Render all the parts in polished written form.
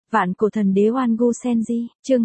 Vạn cổ thần đế Oan Gu Senji, chương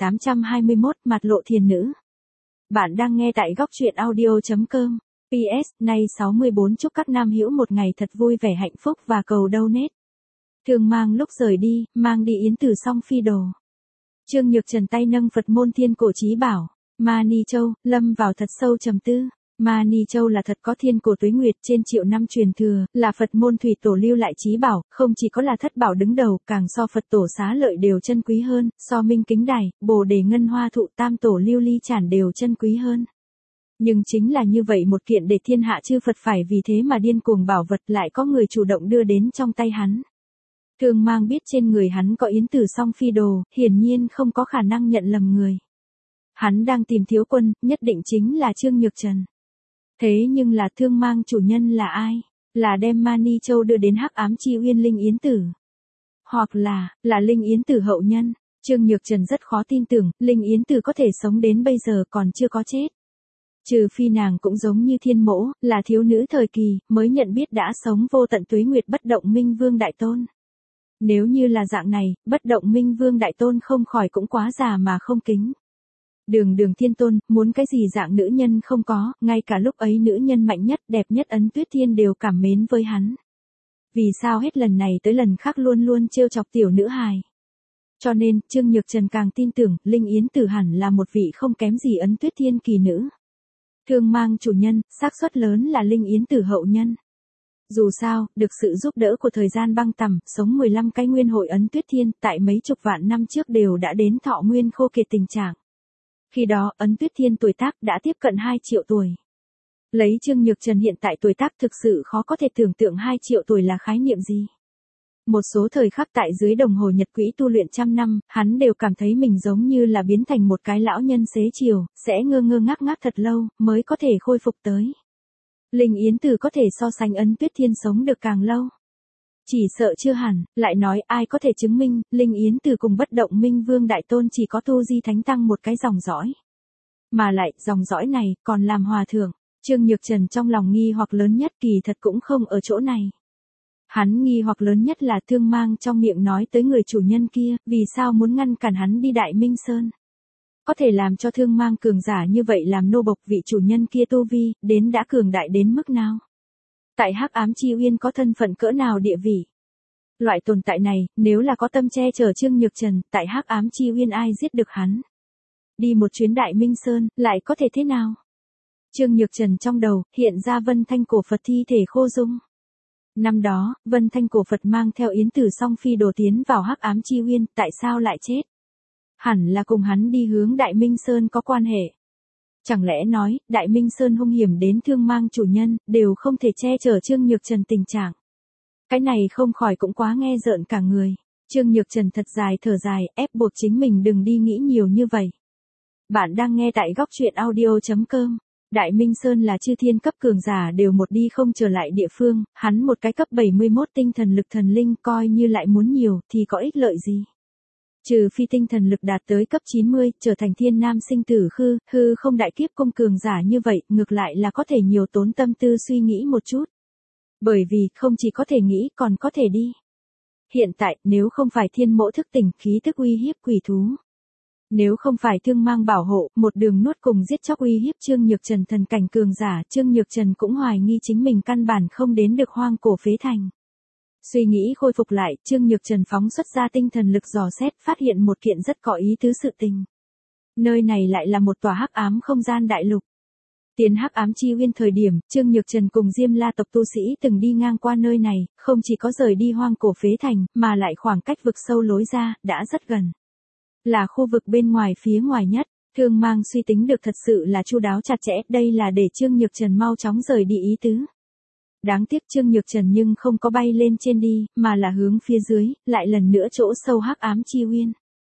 2821, mặt lộ thiền nữ. Bạn đang nghe tại góc truyện audio.com. PS, nay 64 chúc các nam hữu một ngày thật vui vẻ hạnh phúc và cầu donate. Thương Mang lúc rời đi, mang đi yến tử song phi đồ. Trương Nhược Trần tay nâng Phật môn thiên cổ chí bảo, Mani Châu, lâm vào thật sâu trầm tư. Mani Châu là thật có thiên cổ tuế nguyệt trên triệu năm truyền thừa, là Phật môn thủy tổ lưu lại chí bảo, không chỉ có là thất bảo đứng đầu, càng so Phật tổ xá lợi đều chân quý hơn, so minh kính đài, bồ đề ngân hoa thụ tam tổ lưu ly chản đều chân quý hơn. Nhưng chính là như vậy một kiện để thiên hạ chư Phật phải vì thế mà điên cuồng bảo vật lại có người chủ động đưa đến trong tay hắn. Thương Mang biết trên người hắn có yến tử song phi đồ, hiển nhiên không có khả năng nhận lầm người. Hắn đang tìm thiếu quân, nhất định chính là Trương Nhược Trần. Thế nhưng là Thương Mang chủ nhân là ai? Là đem Mani Châu đưa đến Hắc Ám Chi Uyên Linh Yến Tử. Hoặc là Linh Yến Tử hậu nhân. Trương Nhược Trần rất khó tin tưởng, Linh Yến Tử có thể sống đến bây giờ còn chưa có chết. Trừ phi nàng cũng giống như Thiên Mỗ, là thiếu nữ thời kỳ, mới nhận biết đã sống vô tận tuế nguyệt bất động Minh Vương Đại Tôn. Nếu như là dạng này, bất động Minh Vương Đại Tôn không khỏi cũng quá già mà không kính. Đường Thiên Tôn, muốn cái gì dạng nữ nhân không có, ngay cả lúc ấy nữ nhân mạnh nhất, đẹp nhất Ấn Tuyết Thiên đều cảm mến với hắn. Vì sao hết lần này tới lần khác luôn luôn trêu chọc tiểu nữ hài. Cho nên, Trương Nhược Trần càng tin tưởng, Linh Yến Tử hẳn là một vị không kém gì Ấn Tuyết Thiên kỳ nữ. Thương Mang chủ nhân, xác suất lớn là Linh Yến Tử hậu nhân. Dù sao, được sự giúp đỡ của thời gian băng tầm, sống 15 cái nguyên hội Ấn Tuyết Thiên, tại mấy chục vạn năm trước đều đã đến thọ nguyên khô kiệt tình trạng. Khi đó, Ấn Tuyết Thiên tuổi tác đã tiếp cận 2 triệu tuổi. Lấy Trương Nhược Trần hiện tại tuổi tác thực sự khó có thể tưởng tượng 2 triệu tuổi là khái niệm gì. Một số thời khắc tại dưới đồng hồ nhật quỹ tu luyện trăm năm, hắn đều cảm thấy mình giống như là biến thành một cái lão nhân xế chiều, sẽ ngơ ngác thật lâu, mới có thể khôi phục tới. Linh Yến Tử có thể so sánh Ấn Tuyết Thiên sống được càng lâu. Chỉ sợ chưa hẳn, lại nói ai có thể chứng minh, Linh Yến Tử cùng bất động Minh Vương Đại Tôn chỉ có tu di thánh tăng một cái dòng dõi. Mà lại, dòng dõi này, còn làm hòa thượng. Trương Nhược Trần trong lòng nghi hoặc lớn nhất kỳ thật cũng không ở chỗ này. Hắn nghi hoặc lớn nhất là Thương Mang trong miệng nói tới người chủ nhân kia, vì sao muốn ngăn cản hắn đi Đại Minh Sơn. Có thể làm cho Thương Mang cường giả như vậy làm nô bộc vị chủ nhân kia tu vi, đến đã cường đại đến mức nào. Tại Hắc Ám Chi Uyên có thân phận cỡ nào địa vị. Loại tồn tại này, nếu là có tâm che chở Trương Nhược Trần, tại Hắc Ám Chi Uyên ai giết được hắn. Đi một chuyến Đại Minh Sơn, lại có thể thế nào? Trương Nhược Trần trong đầu, hiện ra Vân Thanh cổ Phật thi thể khô dung. Năm đó, Vân Thanh cổ Phật mang theo yến tử song phi đồ tiến vào Hắc Ám Chi Uyên, tại sao lại chết? Hẳn là cùng hắn đi hướng Đại Minh Sơn có quan hệ. Chẳng lẽ nói, Đại Minh Sơn hung hiểm đến Thương Mang chủ nhân, đều không thể che chở Trương Nhược Trần tình trạng. Cái này không khỏi cũng quá nghe rợn cả người. Trương Nhược Trần thật dài thở dài, ép buộc chính mình đừng đi nghĩ nhiều như vậy. Bạn đang nghe tại góc truyện audio.com. Đại Minh Sơn là chư thiên cấp cường giả đều một đi không trở lại địa phương, hắn một cái cấp 71 tinh thần lực thần linh coi như lại muốn nhiều thì có ích lợi gì. Trừ phi tinh thần lực đạt tới cấp 90, trở thành thiên nam sinh tử hư không đại kiếp công cường giả như vậy, ngược lại là có thể nhiều tốn tâm tư suy nghĩ một chút. Bởi vì, không chỉ có thể nghĩ còn có thể đi. Hiện tại, nếu không phải Thiên Mỗ thức tỉnh khí tức uy hiếp quỷ thú. Nếu không phải Thương Mang bảo hộ, một đường nuốt cùng giết chóc uy hiếp Trương Nhược Trần thần cảnh cường giả, Trương Nhược Trần cũng hoài nghi chính mình căn bản không đến được hoang cổ phế thành. Suy nghĩ khôi phục lại, Trương Nhược Trần phóng xuất ra tinh thần lực dò xét, phát hiện một kiện rất có ý tứ sự tình. Nơi này lại là một tòa hắc ám không gian đại lục. Tiến Hắc Ám Chi Uyên thời điểm, Trương Nhược Trần cùng Diêm La tộc tu sĩ từng đi ngang qua nơi này, không chỉ có rời đi hoang cổ phế thành, mà lại khoảng cách vực sâu lối ra, đã rất gần. Là khu vực bên ngoài phía ngoài nhất, Thương Mang suy tính được thật sự là chu đáo chặt chẽ, đây là để Trương Nhược Trần mau chóng rời đi ý tứ. Đáng tiếc Trương Nhược Trần nhưng không có bay lên trên đi, mà là hướng phía dưới, lại lần nữa chỗ sâu Hắc Ám Chi Uyên.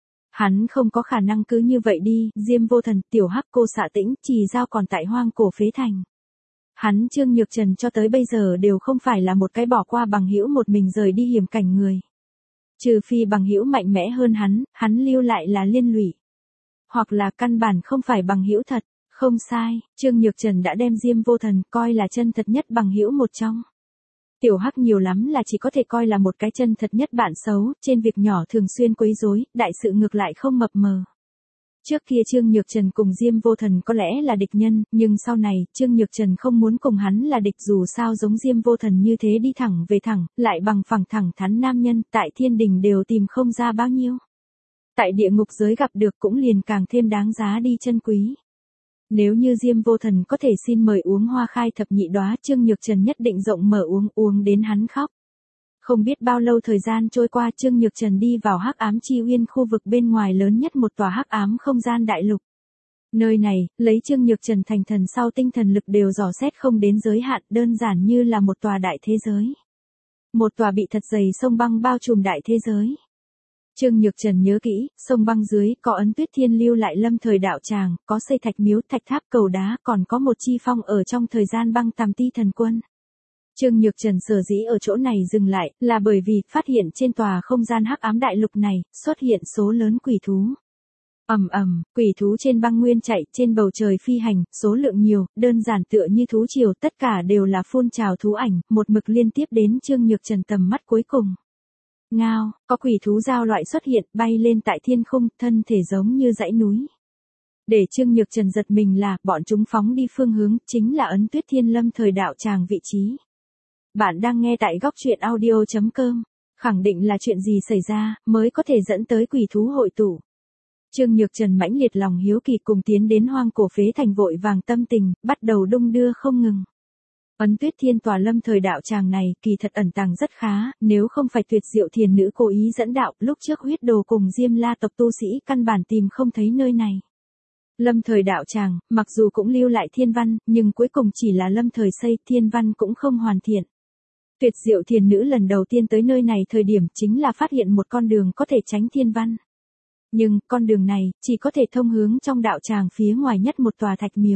Hắn không có khả năng cứ như vậy đi, Diêm Vô Thần, Tiểu Hắc Cô Xạ Tĩnh, Trì Giao còn tại hoang cổ phế thành. Hắn Trương Nhược Trần cho tới bây giờ đều không phải là một cái bỏ qua bằng hữu một mình rời đi hiểm cảnh người. Trừ phi bằng hữu mạnh mẽ hơn hắn lưu lại là liên lụy. Hoặc là căn bản không phải bằng hữu thật, không sai, Trương Nhược Trần đã đem Diêm Vô Thần coi là chân thật nhất bằng hữu một trong. Tiểu Hắc nhiều lắm là chỉ có thể coi là một cái chân thật nhất bạn xấu, trên việc nhỏ thường xuyên quấy rối, đại sự ngược lại không mập mờ. Trước kia Trương Nhược Trần cùng Diêm Vô Thần có lẽ là địch nhân, nhưng sau này, Trương Nhược Trần không muốn cùng hắn là địch dù sao giống Diêm Vô Thần như thế đi thẳng về thẳng, lại bằng phẳng thẳng thắn nam nhân, tại thiên đình đều tìm không ra bao nhiêu. Tại địa ngục giới gặp được cũng liền càng thêm đáng giá đi chân quý. Nếu như Diêm Vô Thần có thể xin mời uống hoa khai thập nhị đóa, Trương Nhược Trần nhất định rộng mở uống đến hắn khóc. Không biết bao lâu thời gian trôi qua, Trương Nhược Trần đi vào Hắc Ám Chi Uyên, khu vực bên ngoài lớn nhất một tòa hắc ám không gian đại lục. Nơi này, lấy Trương Nhược Trần thành thần sau tinh thần lực đều dò xét không đến giới hạn, đơn giản như là một tòa đại thế giới. Một tòa bị thật dày sông băng bao trùm đại thế giới. Trương Nhược Trần nhớ kỹ, sông băng dưới có ấn Tuyết Thiên lưu lại lâm thời đạo tràng, có xây thạch miếu, thạch tháp, cầu đá, còn có một chi phong ở trong thời gian băng tàm ti thần quân. Trương Nhược Trần sở dĩ ở chỗ này dừng lại, là bởi vì phát hiện trên tòa không gian hắc ám đại lục này, xuất hiện số lớn quỷ thú. Quỷ thú trên băng nguyên chạy, trên bầu trời phi hành, số lượng nhiều, đơn giản tựa như thú triều, tất cả đều là phun trào thú ảnh, một mực liên tiếp đến Trương Nhược Trần tầm mắt cuối cùng. Ngao, có quỷ thú giao loại xuất hiện, bay lên tại thiên khung, thân thể giống như dãy núi. Để Trương Nhược Trần giật mình là, bọn chúng phóng đi phương hướng, chính là ấn Tuyết Thiên lâm thời đạo tràng vị trí. Bạn đang nghe tại góc truyện audio.com. Khẳng định là chuyện gì xảy ra, mới có thể dẫn tới quỷ thú hội tụ. Trương Nhược Trần mãnh liệt lòng hiếu kỳ cùng tiến đến hoang cổ phế thành vội vàng tâm tình, bắt đầu đung đưa không ngừng. Ấn Tuyết Thiên tòa lâm thời đạo tràng này, kỳ thật ẩn tàng rất khá, nếu không phải Tuyệt Diệu Thiền Nữ cố ý dẫn đạo, lúc trước Huyết Đồ cùng Diêm La tộc tu sĩ căn bản tìm không thấy nơi này. Lâm thời đạo tràng, mặc dù cũng lưu lại thiên văn, nhưng cuối cùng chỉ là lâm thời xây, thiên văn cũng không hoàn thiện. Tuyệt Diệu Thiền Nữ lần đầu tiên tới nơi này thời điểm chính là phát hiện một con đường có thể tránh thiên văn. Nhưng, con đường này, chỉ có thể thông hướng trong đạo tràng phía ngoài nhất một tòa thạch miếu.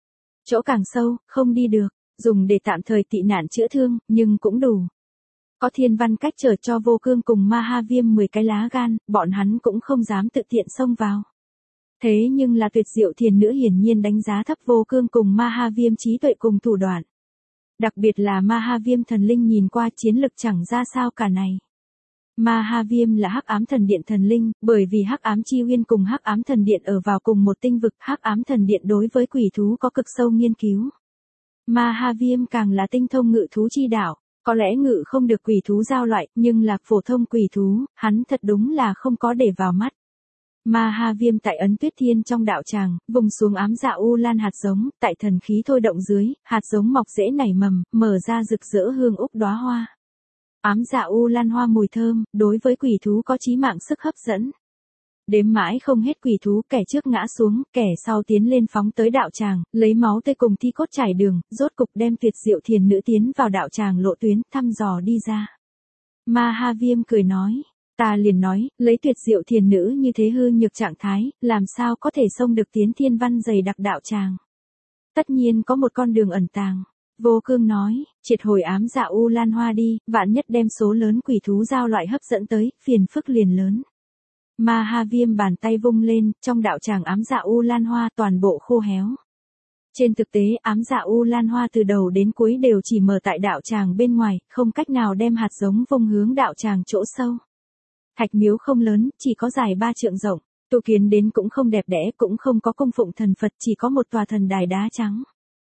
Chỗ càng sâu, không đi được, dùng để tạm thời tị nạn chữa thương, nhưng cũng đủ. Có thiên văn cách trở cho Vô Cương cùng Ma Ha Viêm 10 cái lá gan, bọn hắn cũng không dám tự tiện xông vào. Thế nhưng là Tuyệt Diệu Thiền Nữ hiển nhiên đánh giá thấp Vô Cương cùng Ma Ha Viêm trí tuệ cùng thủ đoạn. Đặc biệt là Ma Ha Viêm thần linh nhìn qua chiến lực chẳng ra sao cả này. Ma Ha Viêm là Hắc Ám Thần Điện thần linh, bởi vì Hắc Ám Chi Uyên cùng Hắc Ám Thần Điện ở vào cùng một tinh vực, Hắc Ám Thần Điện đối với quỷ thú có cực sâu nghiên cứu. Ma Ha Viêm càng là tinh thông ngự thú chi đạo, có lẽ ngự không được quỷ thú giao loại, nhưng là phổ thông quỷ thú, hắn thật đúng là không có để vào mắt. Ma Ha Viêm tại ấn Tuyết Thiên trong đạo tràng, vùng xuống ám dạ u lan hạt giống, tại thần khí thôi động dưới, hạt giống mọc rễ nảy mầm, mở ra rực rỡ hương úc đóa hoa. Ám dạ u lan hoa mùi thơm, đối với quỷ thú có chí mạng sức hấp dẫn. Đếm mãi không hết quỷ thú, kẻ trước ngã xuống, kẻ sau tiến lên phóng tới đạo tràng, lấy máu tươi cùng thi cốt trải đường, rốt cục đem Tuyệt Diệu Thiền Nữ tiến vào đạo tràng lộ tuyến, thăm dò đi ra. Ma Ha Viêm cười nói, ta liền nói, lấy Tuyệt Diệu Thiền Nữ như thế hư nhược trạng thái, làm sao có thể xông được tiến thiên văn dày đặc đạo tràng. Tất nhiên có một con đường ẩn tàng. Vô Cương nói, triệt hồi ám dạ u lan hoa đi, vạn nhất đem số lớn quỷ thú giao loại hấp dẫn tới, phiền phức liền lớn. Ma Ha Viêm bàn tay vung lên, trong đạo tràng ám dạ u lan hoa toàn bộ khô héo. Trên thực tế, ám dạ u lan hoa từ đầu đến cuối đều chỉ mở tại đạo tràng bên ngoài, không cách nào đem hạt giống vung hướng đạo tràng chỗ sâu. Thạch miếu không lớn, chỉ có dài 3 trượng rộng, tu kiến đến cũng không đẹp đẽ, cũng không có cung phụng thần Phật, chỉ có một tòa thần đài đá trắng.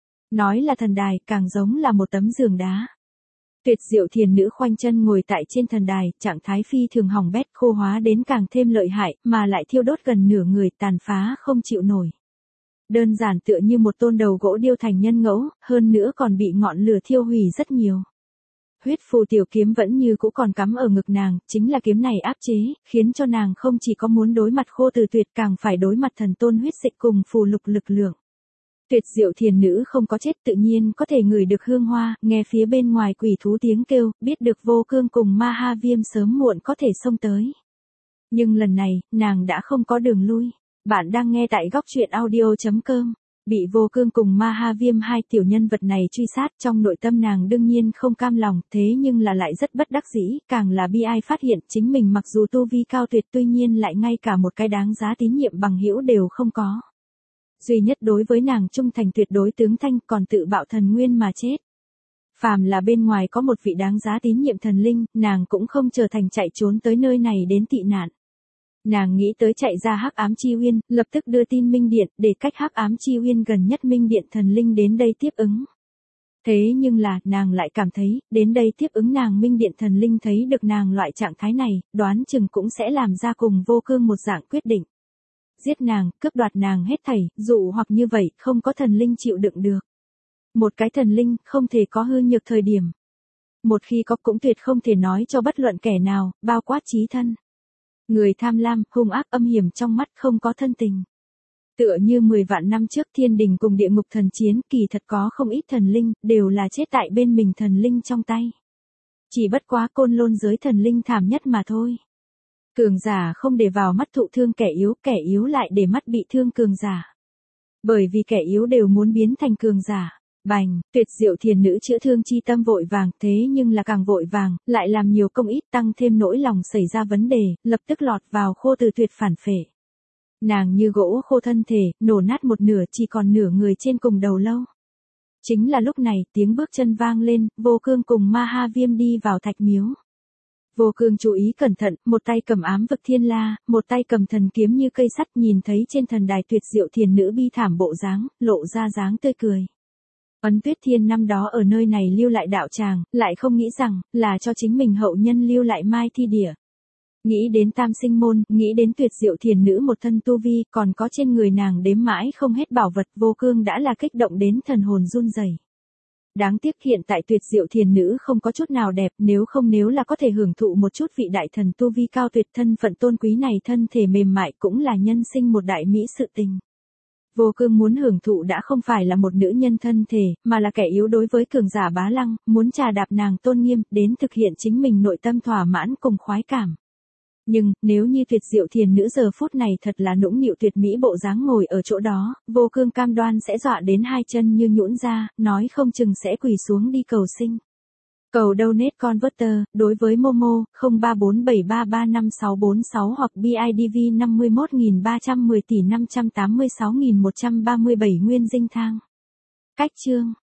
Nói là thần đài, càng giống là một tấm giường đá. Tuyệt Diệu Thiền Nữ khoanh chân ngồi tại trên thần đài, trạng thái phi thường hỏng bét, khô hóa đến càng thêm lợi hại, mà lại thiêu đốt gần nửa người, tàn phá không chịu nổi. Đơn giản tựa như một tôn đầu gỗ điêu thành nhân ngẫu, hơn nữa còn bị ngọn lửa thiêu hủy rất nhiều. Huyết phù tiểu kiếm vẫn như cũ còn cắm ở ngực nàng, chính là kiếm này áp chế, khiến cho nàng không chỉ có muốn đối mặt khô từ tuyệt, càng phải đối mặt thần tôn huyết dịch cùng phù lục lực lượng. Tuyệt Diệu Thiền Nữ không có chết, tự nhiên có thể ngửi được hương hoa, nghe phía bên ngoài quỷ thú tiếng kêu, biết được Vô Cương cùng Ma Ha Viêm sớm muộn có thể xông tới. Nhưng lần này, nàng đã không có đường lui. Bạn đang nghe tại góc truyện audio.com. Bị Vô Cương cùng Ma Ha Viêm hai tiểu nhân vật này truy sát, trong nội tâm nàng đương nhiên không cam lòng, thế nhưng là lại rất bất đắc dĩ, càng là bi ai phát hiện chính mình mặc dù tu vi cao tuyệt, tuy nhiên lại ngay cả một cái đáng giá tín nhiệm bằng hữu đều không có. Duy nhất đối với nàng trung thành tuyệt đối tướng Thanh, còn tự bạo thần nguyên mà chết. phàm là bên ngoài có một vị đáng giá tín nhiệm thần linh, nàng cũng không trở thành chạy trốn tới nơi này đến tị nạn. Nàng nghĩ tới chạy ra Hắc Ám Chi Uyên, lập tức đưa tin Minh Điện, để cách Hắc Ám Chi Uyên gần nhất Minh Điện thần linh đến đây tiếp ứng. Thế nhưng là, nàng lại cảm thấy, đến đây tiếp ứng nàng Minh Điện thần linh thấy được nàng loại trạng thái này, đoán chừng cũng sẽ làm ra cùng Vô Cương một dạng quyết định. Giết nàng, cướp đoạt nàng hết thảy, dụ hoặc như vậy, không có thần linh chịu đựng được. Một cái thần linh, không thể có hư nhược thời điểm. Một khi có cũng tuyệt không thể nói cho bất luận kẻ nào, bao quát chí thân. Người tham lam, hung ác âm hiểm trong mắt không có thân tình. Tựa như 10 vạn năm trước thiên đình cùng địa ngục thần chiến, kỳ thật có không ít thần linh, đều là chết tại bên mình thần linh trong tay. Chỉ bất quá Côn Lôn giới thần linh thảm nhất mà thôi. Cường giả không để vào mắt thụ thương kẻ yếu lại để mắt bị thương cường giả. Bởi vì kẻ yếu đều muốn biến thành cường giả. Bành, Tuyệt Diệu Thiền Nữ chữa thương chi tâm vội vàng, thế nhưng là càng vội vàng, lại làm nhiều công ít tăng thêm nỗi lòng xảy ra vấn đề, lập tức lọt vào khô từ tuyệt phản phệ. Nàng như gỗ khô thân thể, nổ nát một nửa chỉ còn nửa người trên cùng đầu lâu. Chính là lúc này, tiếng bước chân vang lên, Vô Cương cùng Ma Ha Viêm đi vào thạch miếu. Vô Cương chú ý cẩn thận, một tay cầm ám vực thiên la, một tay cầm thần kiếm như cây sắt, nhìn thấy trên thần đài Tuyệt Diệu Thiền Nữ bi thảm bộ dáng, lộ ra dáng tươi cười. Ấn Tuyết Thiên năm đó ở nơi này lưu lại đạo tràng, lại không nghĩ rằng, là cho chính mình hậu nhân lưu lại mai thi địa. Nghĩ đến Tam Sinh Môn, nghĩ đến Tuyệt Diệu Thiền Nữ một thân tu vi, còn có trên người nàng đếm mãi không hết bảo vật, Vô Cương đã là kích động đến thần hồn run rẩy. Đáng tiếc hiện tại Tuyệt Diệu Thiền Nữ không có chút nào đẹp, nếu là có thể hưởng thụ một chút vị đại thần tu vi cao tuyệt, thân phận tôn quý này, thân thể mềm mại cũng là nhân sinh một đại mỹ sự tình. Vô Cương muốn hưởng thụ đã không phải là một nữ nhân thân thể, mà là kẻ yếu đối với cường giả bá lăng, muốn trà đạp nàng tôn nghiêm, đến thực hiện chính mình nội tâm thỏa mãn cùng khoái cảm. Nhưng, nếu như Tuyệt Diệu Thiền Nữ giờ phút này thật là nũng nịu tuyệt mỹ bộ dáng ngồi ở chỗ đó, Vô Cương cam đoan sẽ dọa đến hai chân như nhũn ra, nói không chừng sẽ quỳ xuống đi cầu sinh. Cầu donate converter, đối với Momo, 0347335646 hoặc BIDV 51310 tỷ 586.137 nguyên dinh thang. Cách chương